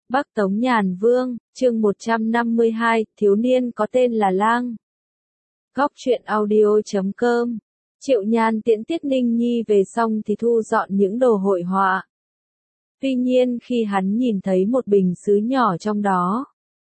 Bắc Tống Nhàn Vương, chương 152, thiếu niên có tên là Lang. Góc truyện audio.com. Triệu Nhan tiễn Tiết Ninh Nhi về xong thì thu dọn những đồ hội họa. Tuy nhiên khi hắn nhìn thấy một bình sứ nhỏ trong đó,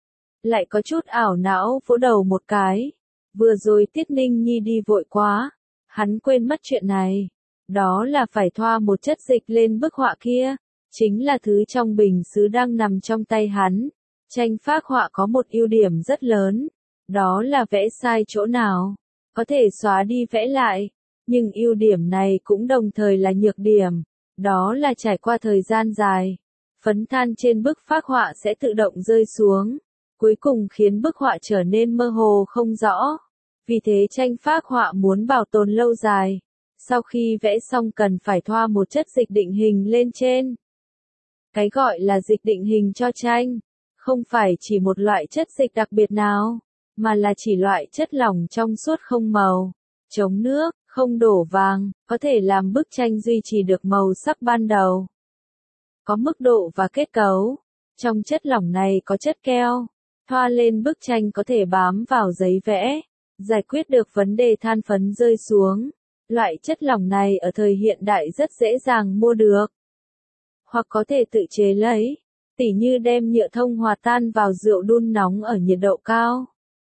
lại có chút ảo não vỗ đầu một cái. Vừa rồi Tiết Ninh Nhi đi vội quá, hắn quên mất chuyện này. Đó là phải thoa một chất dịch lên bức họa kia, chính là thứ trong bình sứ đang nằm trong tay hắn. Tranh phác họa có một ưu điểm rất lớn, đó là vẽ sai chỗ nào, có thể xóa đi vẽ lại, nhưng ưu điểm này cũng đồng thời là nhược điểm, đó là trải qua thời gian dài, phấn than trên bức phác họa sẽ tự động rơi xuống, cuối cùng khiến bức họa trở nên mơ hồ không rõ. Vì thế tranh phác họa muốn bảo tồn lâu dài, sau khi vẽ xong cần phải thoa một chất dịch định hình lên trên. Cái gọi là dịch định hình cho tranh, không phải chỉ một loại chất dịch đặc biệt nào, mà là chỉ loại chất lỏng trong suốt không màu, chống nước, không đổ vàng, có thể làm bức tranh duy trì được màu sắc ban đầu. Có mức độ và kết cấu. Trong chất lỏng này có chất keo, thoa lên bức tranh có thể bám vào giấy vẽ, giải quyết được vấn đề than phấn rơi xuống. Loại chất lỏng này ở thời hiện đại rất dễ dàng mua được, hoặc có thể tự chế lấy, tỉ như đem nhựa thông hòa tan vào rượu đun nóng ở nhiệt độ cao,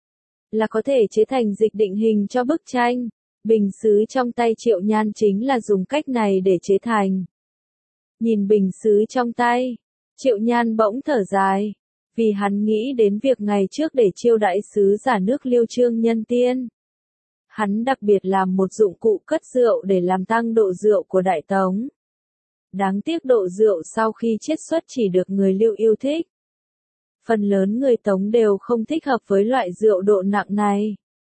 là có thể chế thành dịch định hình cho bức tranh. Bình sứ trong tay Triệu Nhan chính là dùng cách này để chế thành. Nhìn bình sứ trong tay, Triệu Nhan bỗng thở dài, vì hắn nghĩ đến việc ngày trước để chiêu đãi sứ giả nước Liêu Trương Nhân Tiên. Hắn đặc biệt làm một dụng cụ cất rượu để làm tăng độ rượu của Đại Tống. Đáng tiếc độ rượu sau khi chiết xuất chỉ được người Liêu yêu thích. Phần lớn người Tống đều không thích hợp với loại rượu độ nặng này.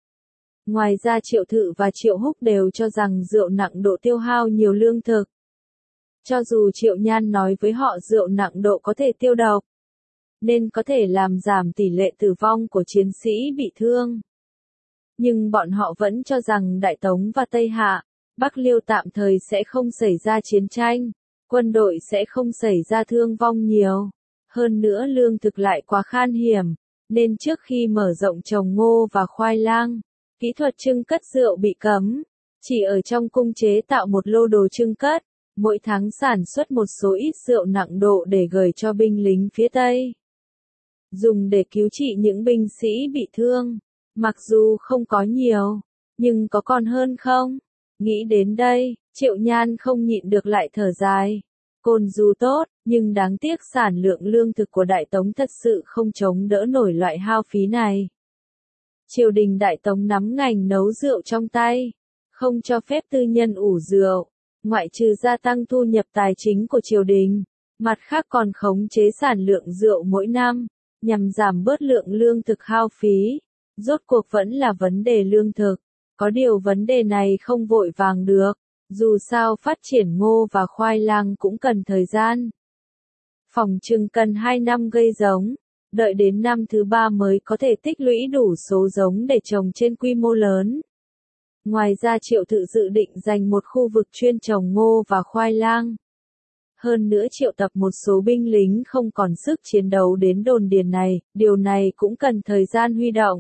Ngoài ra Triệu Thự và Triệu Húc đều cho rằng rượu nặng độ tiêu hao nhiều lương thực. Cho dù Triệu Nhan nói với họ rượu nặng độ có thể tiêu độc, nên có thể làm giảm tỷ lệ tử vong của chiến sĩ bị thương. Nhưng bọn họ vẫn cho rằng Đại Tống và Tây Hạ, Bắc Liêu tạm thời sẽ không xảy ra chiến tranh, quân đội sẽ không xảy ra thương vong nhiều. Hơn nữa lương thực lại quá khan hiểm, nên trước khi mở rộng trồng ngô và khoai lang, kỹ thuật trưng cất rượu bị cấm. Chỉ ở trong cung chế tạo một lô đồ trưng cất, mỗi tháng sản xuất một số ít rượu nặng độ để gửi cho binh lính phía Tây, dùng để cứu trị những binh sĩ bị thương. Mặc dù không có nhiều, nhưng có còn hơn không? Nghĩ đến đây, Triệu Nhan không nhịn được lại thở dài. Cồn dù tốt, nhưng đáng tiếc sản lượng lương thực của Đại Tống thật sự không chống đỡ nổi loại hao phí này. Triều đình Đại Tống nắm ngành nấu rượu trong tay, không cho phép tư nhân ủ rượu, ngoại trừ gia tăng thu nhập tài chính của triều đình, mặt khác còn khống chế sản lượng rượu mỗi năm, nhằm giảm bớt lượng lương thực hao phí. Rốt cuộc vẫn là vấn đề lương thực, có điều vấn đề này không vội vàng được, dù sao phát triển ngô và khoai lang cũng cần thời gian. Phỏng chừng cần 2 năm gây giống, đợi đến năm thứ 3 mới có thể tích lũy đủ số giống để trồng trên quy mô lớn. Ngoài ra Triệu Thự dự định dành một khu vực chuyên trồng ngô và khoai lang. Hơn nữa triệu tập một số binh lính không còn sức chiến đấu đến đồn điền này, điều này cũng cần thời gian huy động.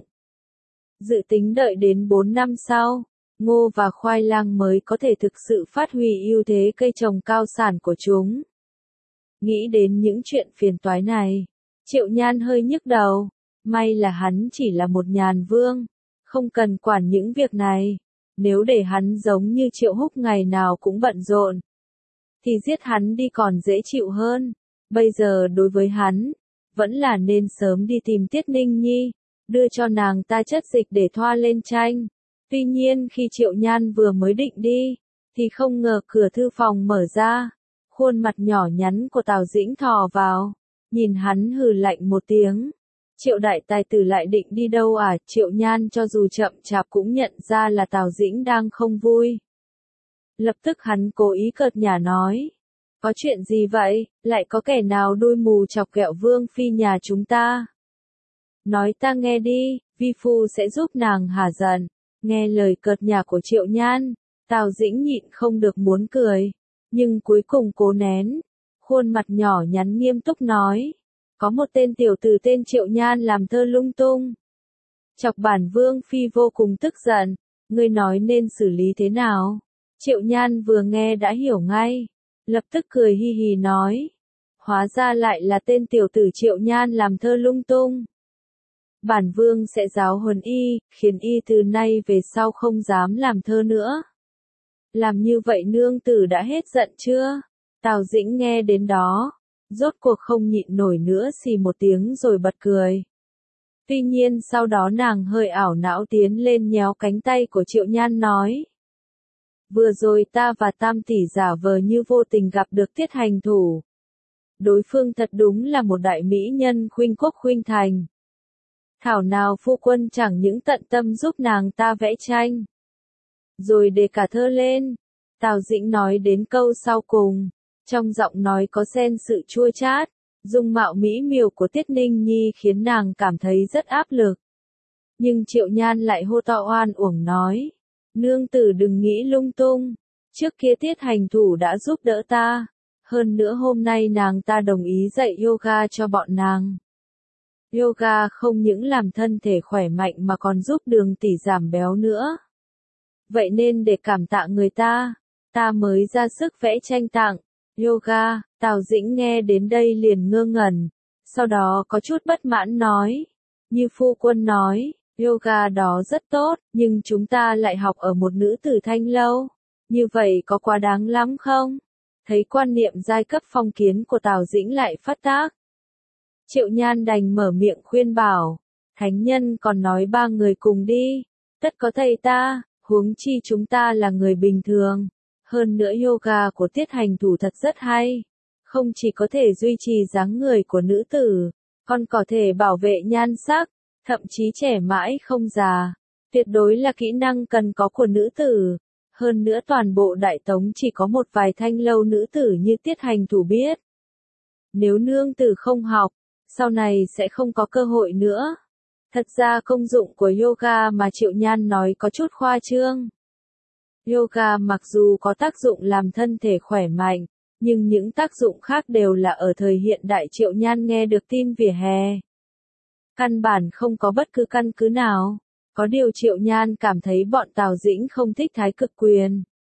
Dự tính đợi đến 4 năm sau, ngô và khoai lang mới có thể thực sự phát huy ưu thế cây trồng cao sản của chúng. Nghĩ đến những chuyện phiền toái này, Triệu Nhan hơi nhức đầu. May là hắn chỉ là một nhàn vương, không cần quản những việc này. Nếu để hắn giống như Triệu Húc ngày nào cũng bận rộn, thì giết hắn đi còn dễ chịu hơn. Bây giờ đối với hắn, vẫn là nên sớm đi tìm Tiết Ninh Nhi, đưa cho nàng ta chất dịch để thoa lên tranh. Tuy nhiên khi Triệu Nhan vừa mới định đi, thì không ngờ cửa thư phòng mở ra. Khuôn mặt nhỏ nhắn của Tào Dĩnh thò vào, nhìn hắn hừ lạnh một tiếng. Triệu đại tài tử lại định đi đâu à? Triệu Nhan cho dù chậm chạp cũng nhận ra là Tào Dĩnh đang không vui. Lập tức hắn cố ý cợt nhả nói. Có chuyện gì vậy? Lại có kẻ nào đuôi mù chọc ghẹo vương phi nhà chúng ta? Nói ta nghe đi, vi phu sẽ giúp nàng hả giận. Nghe lời cợt nhả của Triệu Nhan, Tào Dĩnh nhịn không được muốn cười, nhưng cuối cùng cố nén. Khuôn mặt nhỏ nhắn nghiêm túc nói. có một tên tiểu tử tên Triệu Nhan làm thơ lung tung. Chọc bản Vương Phi vô cùng tức giận, ngươi nói nên xử lý thế nào? Triệu Nhan vừa nghe đã hiểu ngay, lập tức cười hi hi nói. Hóa ra lại là tên tiểu tử Triệu Nhan làm thơ lung tung. Bản Vương sẽ giáo huấn y, khiến y từ nay về sau không dám làm thơ nữa. Làm như vậy nương tử đã hết giận chưa? Tào Dĩnh nghe đến đó, rốt cuộc không nhịn nổi nữa xì một tiếng rồi bật cười. Tuy nhiên sau đó nàng hơi ảo não tiến lên nhéo cánh tay của Triệu Nhan nói. Vừa rồi ta và Tam tỷ giả vờ như vô tình gặp được Tiết Hành Thủ. Đối phương thật đúng là một đại mỹ nhân khuynh quốc khuynh thành. Thảo nào phu quân chẳng những tận tâm giúp nàng ta vẽ tranh, rồi để cả thơ lên. Tào Dĩnh nói đến câu sau cùng, trong giọng nói có xen sự chua chát. Dung mạo mỹ miều của Tiết Ninh Nhi khiến nàng cảm thấy rất áp lực. Nhưng Triệu Nhan lại hô to oan uổng nói. Nương tử đừng nghĩ lung tung. Trước kia Tiết Hành Thủ đã giúp đỡ ta. Hơn nữa hôm nay nàng ta đồng ý dạy yoga cho bọn nàng. Yoga không những làm thân thể khỏe mạnh mà còn giúp Đường tỷ giảm béo nữa. Vậy nên để cảm tạ người ta, ta mới ra sức vẽ tranh tặng. Yoga, Tào Dĩnh nghe đến đây liền ngơ ngẩn, sau đó có chút bất mãn nói. Như phu quân nói, yoga đó rất tốt, nhưng chúng ta lại học ở một nữ tử thanh lâu. Như vậy có quá đáng lắm không? Thấy quan niệm giai cấp phong kiến của Tào Dĩnh lại phát tác. Triệu Nhan đành mở miệng khuyên bảo, thánh nhân còn nói ba người cùng đi, tất có thầy ta, huống chi chúng ta là người bình thường. Hơn nữa yoga của Tiết Hành Thủ thật rất hay, không chỉ có thể duy trì dáng người của nữ tử, còn có thể bảo vệ nhan sắc, thậm chí trẻ mãi không già. Tuyệt đối là kỹ năng cần có của nữ tử. Hơn nữa toàn bộ Đại Tống chỉ có một vài thanh lâu nữ tử như Tiết Hành Thủ biết. Nếu nương tử không học, sau này sẽ không có cơ hội nữa. Thật ra công dụng của yoga mà Triệu Nhan nói có chút khoa trương. Yoga mặc dù có tác dụng làm thân thể khỏe mạnh, nhưng những tác dụng khác đều là ở thời hiện đại. Triệu Nhan nghe được tin vỉa hè. Căn bản không có bất cứ căn cứ nào. Có điều Triệu Nhan cảm thấy bọn Tào Dĩnh không thích thái cực quyền.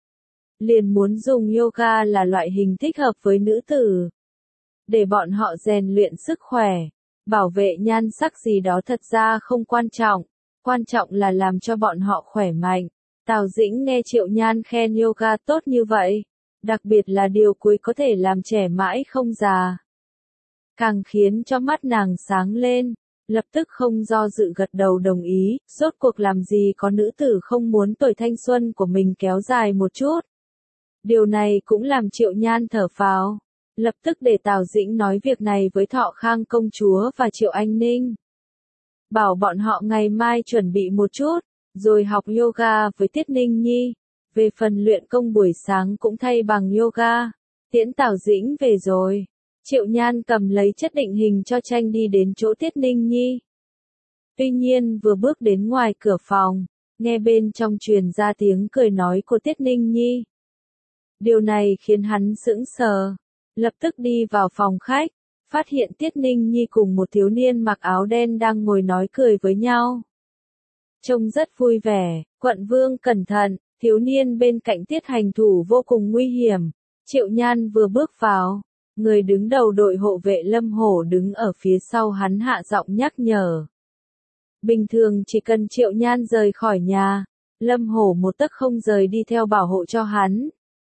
Liền muốn dùng yoga là loại hình thích hợp với nữ tử. Để bọn họ rèn luyện sức khỏe, bảo vệ nhan sắc gì đó thật ra không quan trọng. Quan trọng là làm cho bọn họ khỏe mạnh. Tào Dĩnh nghe Triệu Nhan khen yoga tốt như vậy, đặc biệt là điều cuối có thể làm trẻ mãi không già, càng khiến cho mắt nàng sáng lên, lập tức không do dự gật đầu đồng ý. Rốt cuộc làm gì có nữ tử không muốn tuổi thanh xuân của mình kéo dài một chút. Điều này cũng làm Triệu Nhan thở phào, lập tức để Tào Dĩnh nói việc này với Thọ Khang công chúa và Triệu Anh Ninh. Bảo bọn họ ngày mai chuẩn bị một chút, rồi học yoga với Tiết Ninh Nhi. Về phần luyện công buổi sáng cũng thay bằng yoga. Tiễn Tào Dĩnh về rồi, Triệu Nhan cầm lấy chất định hình cho tranh đi đến chỗ Tiết Ninh Nhi. Tuy nhiên vừa bước đến ngoài cửa phòng, nghe bên trong truyền ra tiếng cười nói của Tiết Ninh Nhi. Điều này khiến hắn sững sờ, lập tức đi vào phòng khách, phát hiện Tiết Ninh Nhi cùng một thiếu niên mặc áo đen đang ngồi nói cười với nhau. Trông rất vui vẻ. Quận Vương cẩn thận, thiếu niên bên cạnh Tiết Hành Thủ vô cùng nguy hiểm. Triệu Nhan vừa bước vào, người đứng đầu đội hộ vệ Lâm Hổ đứng ở phía sau hắn hạ giọng nhắc nhở. Bình thường chỉ cần Triệu Nhan rời khỏi nhà, Lâm Hổ một tấc không rời đi theo bảo hộ cho hắn.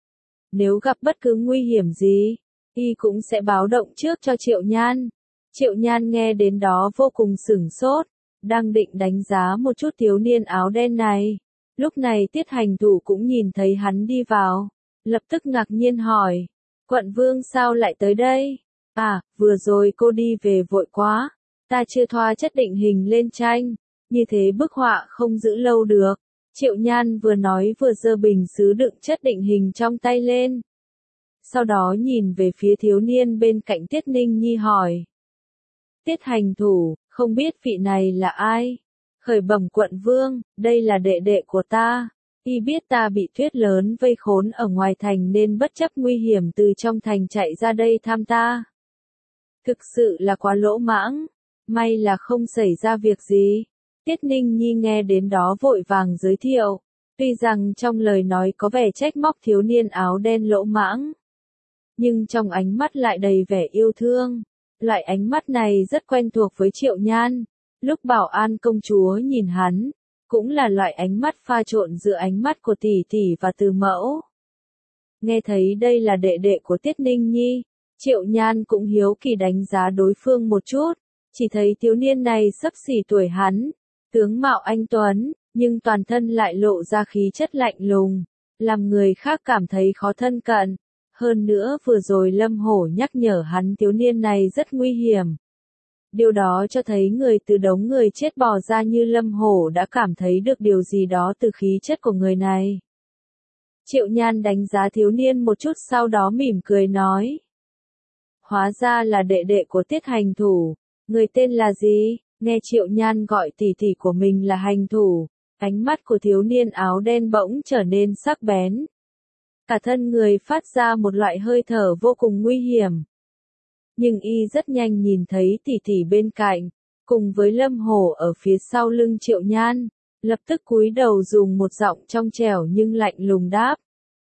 Nếu gặp bất cứ nguy hiểm gì, y cũng sẽ báo động trước cho Triệu Nhan. Triệu Nhan nghe đến đó vô cùng sửng sốt, đang định đánh giá một chút thiếu niên áo đen này. Lúc này Tiết Hành Thủ cũng nhìn thấy hắn đi vào, lập tức ngạc nhiên hỏi, Quận Vương sao lại tới đây? À, vừa rồi cô đi về vội quá, ta chưa thoa chất định hình lên tranh, như thế bức họa không giữ lâu được. Triệu Nhan vừa nói vừa giơ bình sứ đựng chất định hình trong tay lên. Sau đó nhìn về phía thiếu niên bên cạnh Tiết Ninh Nhi hỏi. Tiết Hành Thủ, không biết vị này là ai? Khởi bẩm Quận Vương, đây là đệ đệ của ta. Y biết ta bị tuyết lớn vây khốn ở ngoài thành nên bất chấp nguy hiểm từ trong thành chạy ra đây thăm ta. Thực sự là quá lỗ mãng, may là không xảy ra việc gì. Tiết Ninh Nhi nghe đến đó vội vàng giới thiệu, tuy rằng trong lời nói có vẻ trách móc thiếu niên áo đen lỗ mãng, nhưng trong ánh mắt lại đầy vẻ yêu thương. Loại ánh mắt này rất quen thuộc với Triệu Nhan, lúc Bảo An công chúa nhìn hắn, cũng là loại ánh mắt pha trộn giữa ánh mắt của tỷ tỷ và Từ Mẫu. Nghe thấy đây là đệ đệ của Tiết Ninh Nhi, Triệu Nhan cũng hiếu kỳ đánh giá đối phương một chút, chỉ thấy thiếu niên này xấp xỉ tuổi hắn, tướng mạo anh tuấn, nhưng toàn thân lại lộ ra khí chất lạnh lùng, làm người khác cảm thấy khó thân cận. Hơn nữa vừa rồi Lâm Hổ nhắc nhở hắn thiếu niên này rất nguy hiểm. Điều đó cho thấy người từ đống người chết bò ra như Lâm Hổ đã cảm thấy được điều gì đó từ khí chất của người này. Triệu Nhan đánh giá thiếu niên một chút sau đó mỉm cười nói. Hóa ra là đệ đệ của Tiết hành thủ, người tên là gì? Nghe Triệu Nhan gọi tỷ tỷ của mình là hành thủ, ánh mắt của thiếu niên áo đen bỗng trở nên sắc bén. Cả thân người phát ra một loại hơi thở vô cùng nguy hiểm. Nhưng y rất nhanh nhìn thấy tỷ tỷ bên cạnh, cùng với Lâm Hổ ở phía sau lưng Triệu Nhan, lập tức cúi đầu dùng một giọng trong trẻo nhưng lạnh lùng đáp.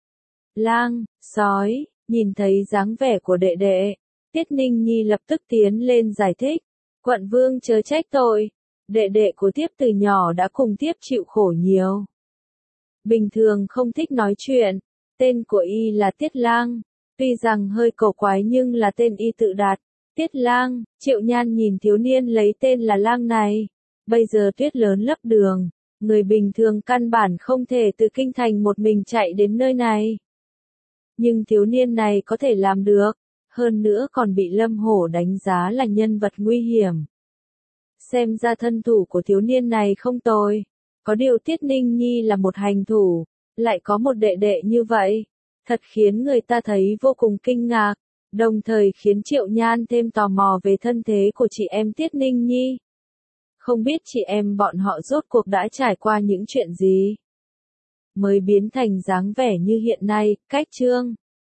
Lang, sói, nhìn thấy dáng vẻ của đệ đệ, Tiết Ninh Nhi lập tức tiến lên giải thích. Quận vương chớ trách tội, đệ đệ của Tiếp từ nhỏ đã cùng Tiếp chịu khổ nhiều. Bình thường không thích nói chuyện, tên của y là Tiết Lang, tuy rằng hơi cổ quái nhưng là tên y tự đặt. Tiết Lang, Triệu Nhan nhìn thiếu niên lấy tên là Lang này, bây giờ tuyết lớn lấp đường, người bình thường căn bản không thể từ kinh thành một mình chạy đến nơi này. Nhưng thiếu niên này có thể làm được, hơn nữa còn bị Lâm Hổ đánh giá là nhân vật nguy hiểm. Xem ra thân thủ của thiếu niên này không tồi, có điều Tiết Ninh Nhi là một hành thủ, lại có một đệ đệ như vậy, thật khiến người ta thấy vô cùng kinh ngạc, đồng thời khiến Triệu Nhan thêm tò mò về thân thế của chị em Tiết Ninh Nhi. Không biết chị em bọn họ rốt cuộc đã trải qua những chuyện gì, mới biến thành dáng vẻ như hiện nay. Cách chương